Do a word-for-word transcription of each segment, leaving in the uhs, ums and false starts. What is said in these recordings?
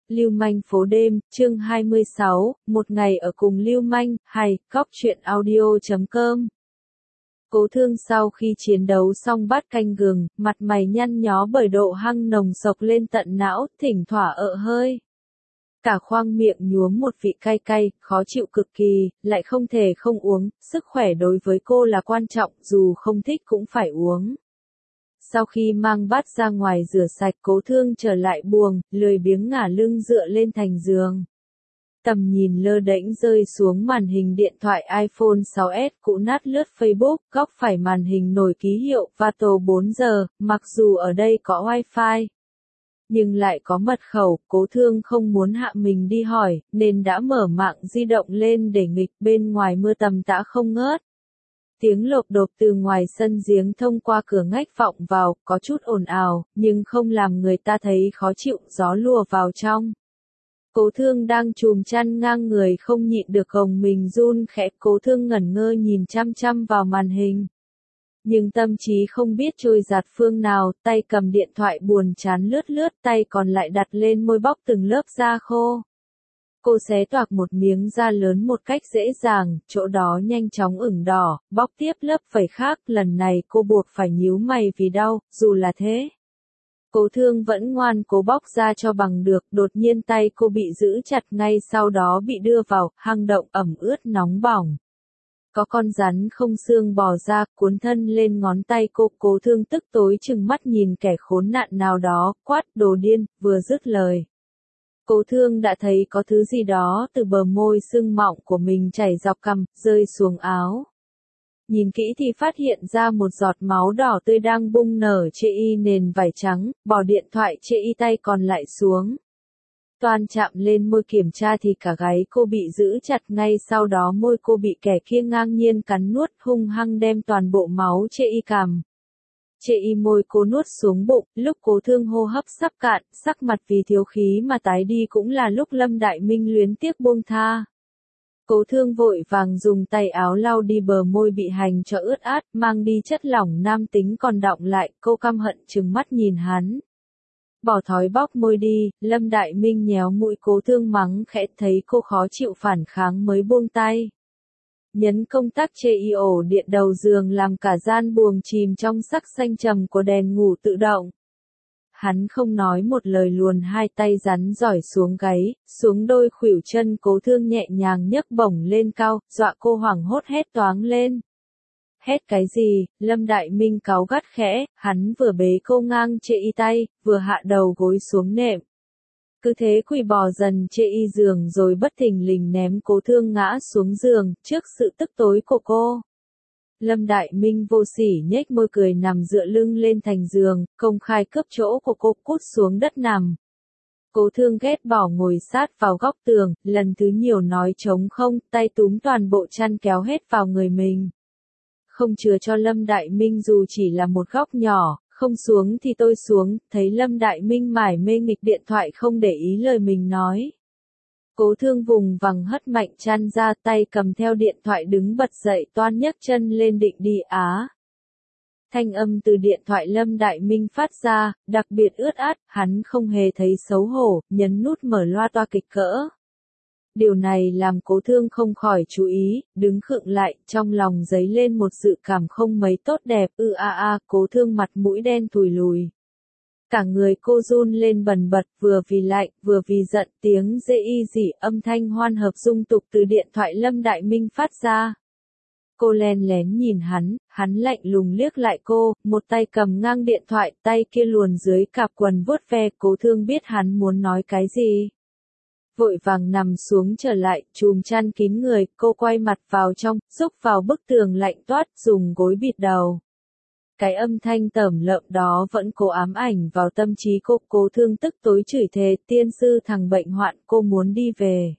Lưu manh phố đêm, chương hai mươi sáu, một ngày ở cùng Lưu manh, hay, cóc truyện audio chấm com. Cố Thương sau khi chiến đấu xong bát canh gừng, mặt mày nhăn nhó bởi độ hăng nồng sộc lên tận não, thỉnh thoả ợ hơi. Cả khoang miệng nhuốm một vị cay cay, khó chịu cực kỳ, lại không thể không uống, sức khỏe đối với cô là quan trọng, dù không thích cũng phải uống. Sau khi mang bát ra ngoài rửa sạch, Cố Thương trở lại buồng, lười biếng ngả lưng dựa lên thành giường. Tầm nhìn lơ đễnh rơi xuống màn hình điện thoại iPhone sáu S cũ nát lướt Facebook, góc phải màn hình nổi ký hiệu Vato bốn giờ, mặc dù ở đây có Wi-Fi. Nhưng lại có mật khẩu, Cố Thương không muốn hạ mình đi hỏi, nên đã mở mạng di động lên để nghịch, bên ngoài mưa tầm tã không ngớt. Tiếng lộp độp từ ngoài sân giếng thông qua cửa ngách vọng vào, có chút ồn ào, nhưng không làm người ta thấy khó chịu, gió lùa vào trong. Cố Thương đang chùm chăn ngang người không nhịn được gồng mình run khẽ, Cố Thương ngẩn ngơ nhìn chăm chăm vào màn hình. Nhưng tâm trí không biết trôi dạt phương nào, tay cầm điện thoại buồn chán lướt lướt, tay còn lại đặt lên môi bóc từng lớp da khô. Cô xé toạc một miếng da lớn một cách dễ dàng, chỗ đó nhanh chóng ửng đỏ, bóc tiếp lớp vảy khác, lần này cô buộc phải nhíu mày vì đau, dù là thế. Cố Thương vẫn ngoan cố bóc ra cho bằng được, đột nhiên tay cô bị giữ chặt, ngay sau đó bị đưa vào hang động ẩm ướt nóng bỏng. Có con rắn không xương bò ra, cuốn thân lên ngón tay cô. Cố Thương tức tối trừng mắt nhìn kẻ khốn nạn nào đó, quát đồ điên, vừa dứt lời. Cố Thương đã thấy có thứ gì đó từ bờ môi sưng mọng của mình chảy dọc cằm, rơi xuống áo. Nhìn kỹ thì phát hiện ra một giọt máu đỏ tươi đang bung nở trên y nền vải trắng, bỏ điện thoại trên y tay còn lại xuống. Toan chạm lên môi kiểm tra thì cả gáy cô bị giữ chặt, ngay sau đó môi cô bị kẻ kia ngang nhiên cắn nuốt, hung hăng đem toàn bộ máu trên y cằm. Chệ y môi cô nuốt xuống bụng, lúc Cố Thương hô hấp sắp cạn, sắc mặt vì thiếu khí mà tái đi cũng là lúc Lâm Đại Minh luyến tiếc buông tha. Cố Thương vội vàng dùng tay áo lau đi bờ môi bị hành cho ướt át, mang đi chất lỏng nam tính còn đọng lại, cô căm hận trừng mắt nhìn hắn. Bỏ thói bóc môi đi, Lâm Đại Minh nhéo mũi Cố Thương mắng khẽ, thấy cô khó chịu phản kháng mới buông tay. Nhấn công tắc chê y ổ điện đầu giường làm cả gian buồng chìm trong sắc xanh trầm của đèn ngủ tự động. Hắn không nói một lời luồn hai tay rắn giỏi xuống gáy, xuống đôi khuỷu chân. Cố Thương nhẹ nhàng nhấc bổng lên cao, dọa cô hoảng hốt hét toáng lên. Hét cái gì? Lâm Đại Minh cáu gắt khẽ, hắn vừa bế cô ngang chê y tay, vừa hạ đầu gối xuống nệm. Cứ thế quỳ bò dần chê y giường rồi bất thình lình ném Cố Thương ngã xuống giường, trước sự tức tối của cô. Lâm Đại Minh vô sỉ nhếch môi cười nằm dựa lưng lên thành giường, công khai cướp chỗ của cô, cút xuống đất nằm. Cố Thương ghét bỏ ngồi sát vào góc tường, lần thứ nhiều nói trống không, tay túm toàn bộ chăn kéo hết vào người mình. Không chừa cho Lâm Đại Minh dù chỉ là một góc nhỏ, không xuống thì tôi xuống, thấy Lâm Đại Minh mải mê nghịch điện thoại không để ý lời mình nói. Cố Thương vùng vằng hất mạnh chăn ra, tay cầm theo điện thoại đứng bật dậy, toan nhấc chân lên định đi á. Thanh âm từ điện thoại Lâm Đại Minh phát ra, đặc biệt ướt át, hắn không hề thấy xấu hổ, nhấn nút mở loa toa kịch cỡ. Điều này làm Cố Thương không khỏi chú ý, đứng khựng lại, trong lòng dấy lên một dự cảm không mấy tốt đẹp, ư a a, Cố Thương mặt mũi đen thùi lùi. Cả người cô run lên bần bật, vừa vì lạnh, vừa vì giận, tiếng dê y dỉ âm thanh hoan hợp dung tục từ điện thoại Lâm Đại Minh phát ra. Cô len lén nhìn hắn, hắn lạnh lùng liếc lại cô, một tay cầm ngang điện thoại, tay kia luồn dưới cạp quần vuốt ve. Cố Thương biết hắn muốn nói cái gì. Vội vàng nằm xuống trở lại, chùm chăn kín người, cô quay mặt vào trong, rúc vào bức tường lạnh toát, dùng gối bịt đầu. Cái âm thanh tởm lợm đó vẫn cố ám ảnh vào tâm trí cô. Cố Thương tức tối chửi thề, tiên sư thằng bệnh hoạn, cô muốn đi về.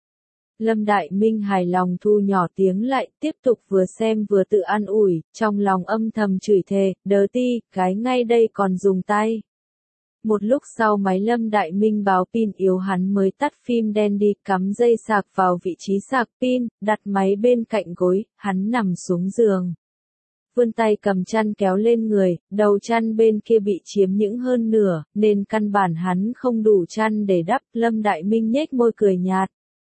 Lâm Đại Minh hài lòng thu nhỏ tiếng lại, tiếp tục vừa xem vừa tự an ủi, trong lòng âm thầm chửi thề, đớ ti, gái ngay đây còn dùng tay. Một lúc sau máy Lâm Đại Minh báo pin yếu, hắn mới tắt phim đen đi, cắm dây sạc vào vị trí sạc pin, đặt máy bên cạnh gối, hắn nằm xuống giường. vươn tay cầm chăn kéo lên người, đầu chăn bên kia bị chiếm những hơn nửa, nên căn bản hắn không đủ chăn để đắp. Lâm Đại Minh nhếch môi cười nhạt.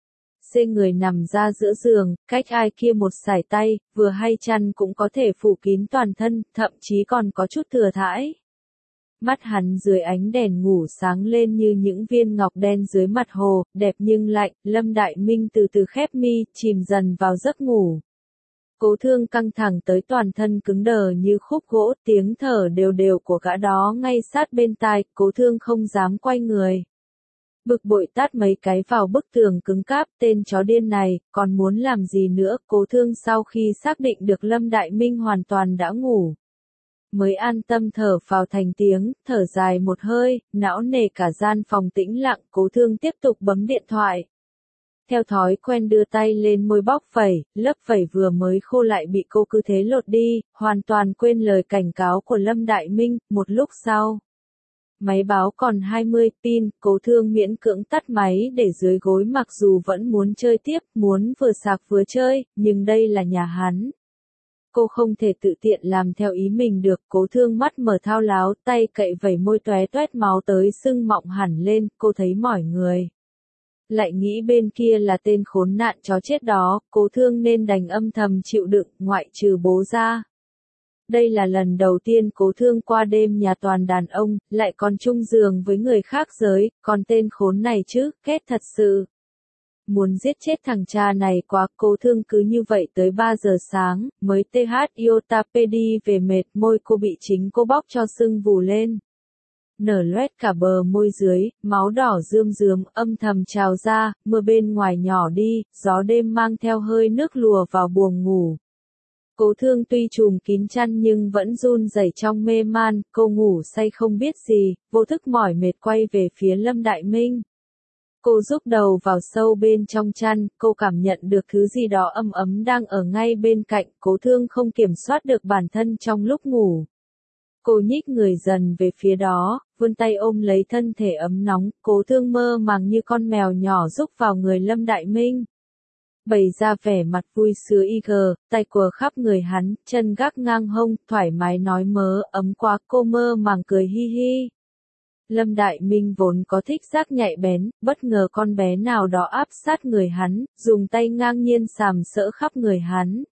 Xê người nằm ra giữa giường, cách ai kia một sải tay, vừa hay chăn cũng có thể phủ kín toàn thân, thậm chí còn có chút thừa thãi. Mắt hắn dưới ánh đèn ngủ sáng lên như những viên ngọc đen dưới mặt hồ, đẹp nhưng lạnh. Lâm Đại Minh từ từ khép mi, chìm dần vào giấc ngủ. Cố Thương căng thẳng tới toàn thân cứng đờ như khúc gỗ, tiếng thở đều đều của gã đó ngay sát bên tai. Cố Thương không dám quay người. Bực bội tát mấy cái vào bức tường cứng cáp, tên chó điên này, còn muốn làm gì nữa. Cố Thương sau khi xác định được Lâm Đại Minh hoàn toàn đã ngủ, mới an tâm thở phào thành tiếng, thở dài một hơi, não nề cả gian phòng tĩnh lặng. Cố Thương tiếp tục bấm điện thoại. Theo thói quen đưa tay lên môi bóc phẩy, lớp phẩy vừa mới khô lại bị cô cứ thế lột đi, hoàn toàn quên lời cảnh cáo của Lâm Đại Minh. Một lúc sau, máy báo còn hai mươi pin, Cố Thương miễn cưỡng tắt máy để dưới gối, mặc dù vẫn muốn chơi tiếp, muốn vừa sạc vừa chơi, nhưng đây là nhà hắn. Cô không thể tự tiện làm theo ý mình được. Cố Thương mắt mở thao láo, tay cậy vẩy môi tóe toét máu tới sưng mọng hẳn lên, cô thấy mỏi người. Lại nghĩ bên kia là tên khốn nạn chó chết đó, Cố Thương nên đành âm thầm chịu đựng, ngoại trừ bố ra. Đây là lần đầu tiên Cố Thương qua đêm nhà toàn đàn ông, lại còn chung giường với người khác giới, còn tên khốn này chứ, ghét thật sự. Muốn giết chết thằng cha này quá. Cố Thương cứ như vậy tới ba giờ sáng, mới th iota pd về mệt. Môi cô bị chính cô bóc cho sưng vù lên. Nở loét cả bờ môi dưới, máu đỏ rươm rướm âm thầm trào ra. Mưa bên ngoài nhỏ đi, gió đêm mang theo hơi nước lùa vào buồng ngủ. Cố Thương tuy trùm kín chăn nhưng vẫn run rẩy trong mê man. Cô ngủ say không biết gì, vô thức mỏi mệt quay về phía Lâm Đại Minh. Cô rúc đầu vào sâu bên trong chăn, cô cảm nhận được thứ gì đó ấm ấm đang ở ngay bên cạnh. Cố Thương không kiểm soát được bản thân trong lúc ngủ. Cô nhích người dần về phía đó, vươn tay ôm lấy thân thể ấm nóng. Cố Thương mơ màng như con mèo nhỏ rúc vào người Lâm Đại Minh, bày ra vẻ mặt vui sướng y gờ, tay quờ khắp người hắn, chân gác ngang hông, thoải mái nói mớ, ấm quá. Cô mơ màng cười hi hi. Lâm Đại Minh vốn có thích giác nhạy bén, bất ngờ con bé nào đó áp sát người hắn, dùng tay ngang nhiên sàm sỡ khắp người hắn.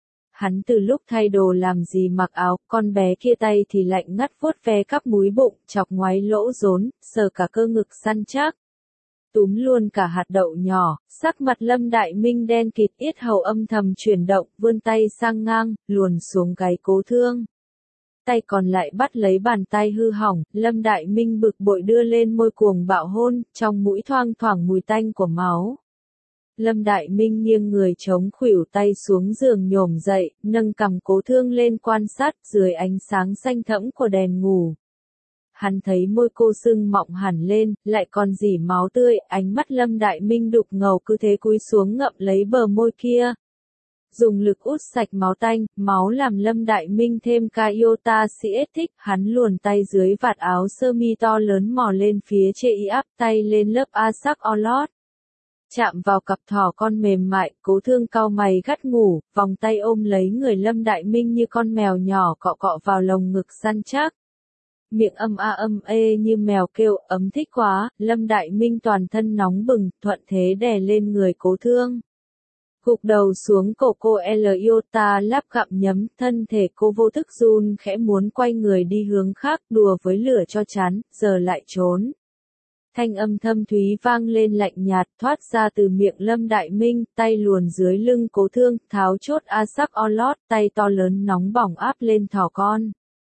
Hắn từ lúc thay đồ làm gì mặc áo, con bé kia tay thì lạnh ngắt vuốt ve cắp múi bụng, chọc ngoáy lỗ rốn, sờ cả cơ ngực săn chắc. Túm luôn cả hạt đậu nhỏ, sắc mặt Lâm Đại Minh đen kịt, yết hầu âm thầm chuyển động, vươn tay sang ngang, luồn xuống gáy Cố Thương. Tay còn lại bắt lấy bàn tay hư hỏng. Lâm Đại Minh bực bội đưa lên môi cuồng bạo hôn, trong mũi thoang thoảng mùi tanh của máu. Lâm Đại Minh nghiêng người chống khuỷu tay xuống giường nhổm dậy, nâng cằm Cố Thương lên quan sát dưới ánh sáng xanh thẫm của đèn ngủ. Hắn thấy môi cô sưng mọng hẳn lên, lại còn rỉ máu tươi, ánh mắt Lâm Đại Minh đục ngầu cứ thế cúi xuống ngậm lấy bờ môi kia. Dùng lực út sạch máu tanh, máu làm Lâm Đại Minh thêm ca iota si thích. Hắn luồn tay dưới vạt áo sơ mi to lớn mò lên phía chê y áp tay lên lớp a sắc o lót. Chạm vào cặp thỏ con mềm mại, Cố Thương cau mày gắt ngủ, vòng tay ôm lấy người Lâm Đại Minh như con mèo nhỏ cọ cọ vào lồng ngực săn chắc. Miệng âm a âm ê như mèo kêu, ấm thích quá. Lâm Đại Minh toàn thân nóng bừng, thuận thế đè lên người Cố Thương. Gục đầu xuống cổ cô L iota lắp gặm nhấm, thân thể cô vô thức run khẽ muốn quay người đi hướng khác, đùa với lửa cho chán, giờ lại trốn. Thanh âm thâm thúy vang lên lạnh nhạt, thoát ra từ miệng Lâm Đại Minh, tay luồn dưới lưng Cố Thương, tháo chốt a sắc o lót, tay to lớn nóng bỏng áp lên thỏ con.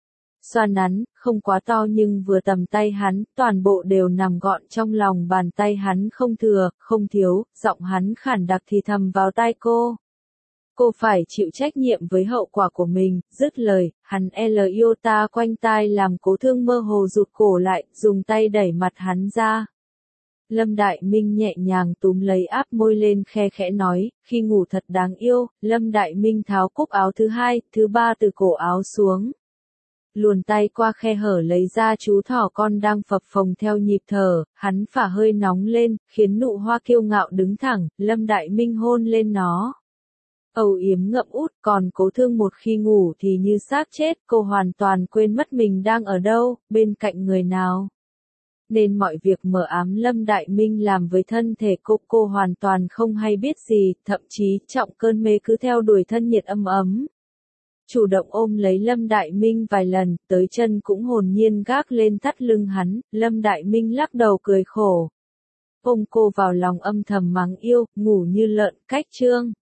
Xoa nắn, không quá to nhưng vừa tầm tay hắn, toàn bộ đều nằm gọn trong lòng bàn tay hắn, không thừa, không thiếu. Giọng hắn khản đặc thì thầm vào tai cô. Cô phải chịu trách nhiệm với hậu quả của mình. Dứt lời, hắn L iota quanh tai làm Cố Thương mơ hồ rụt cổ lại, dùng tay đẩy mặt hắn ra. Lâm Đại Minh nhẹ nhàng túm lấy áp môi lên khe khẽ nói, khi ngủ thật đáng yêu. Lâm Đại Minh tháo cúc áo thứ hai, thứ ba từ cổ áo xuống. Luồn tay qua khe hở lấy ra chú thỏ con đang phập phồng theo nhịp thở, hắn phả hơi nóng lên, khiến nụ hoa kiêu ngạo đứng thẳng. Lâm Đại Minh hôn lên nó. âu yếm ngậm út, còn Cố Thương một khi ngủ thì như xác chết, cô hoàn toàn quên mất mình đang ở đâu, bên cạnh người nào. Nên mọi việc mờ ám Lâm Đại Minh làm với thân thể cô, cô hoàn toàn không hay biết gì, thậm chí trọng cơn mê cứ theo đuổi thân nhiệt âm ấm. Chủ động ôm lấy Lâm Đại Minh vài lần, tới chân cũng hồn nhiên gác lên thắt lưng hắn, Lâm Đại Minh lắc đầu cười khổ. Ôm cô vào lòng âm thầm mắng yêu, ngủ như lợn cách trương.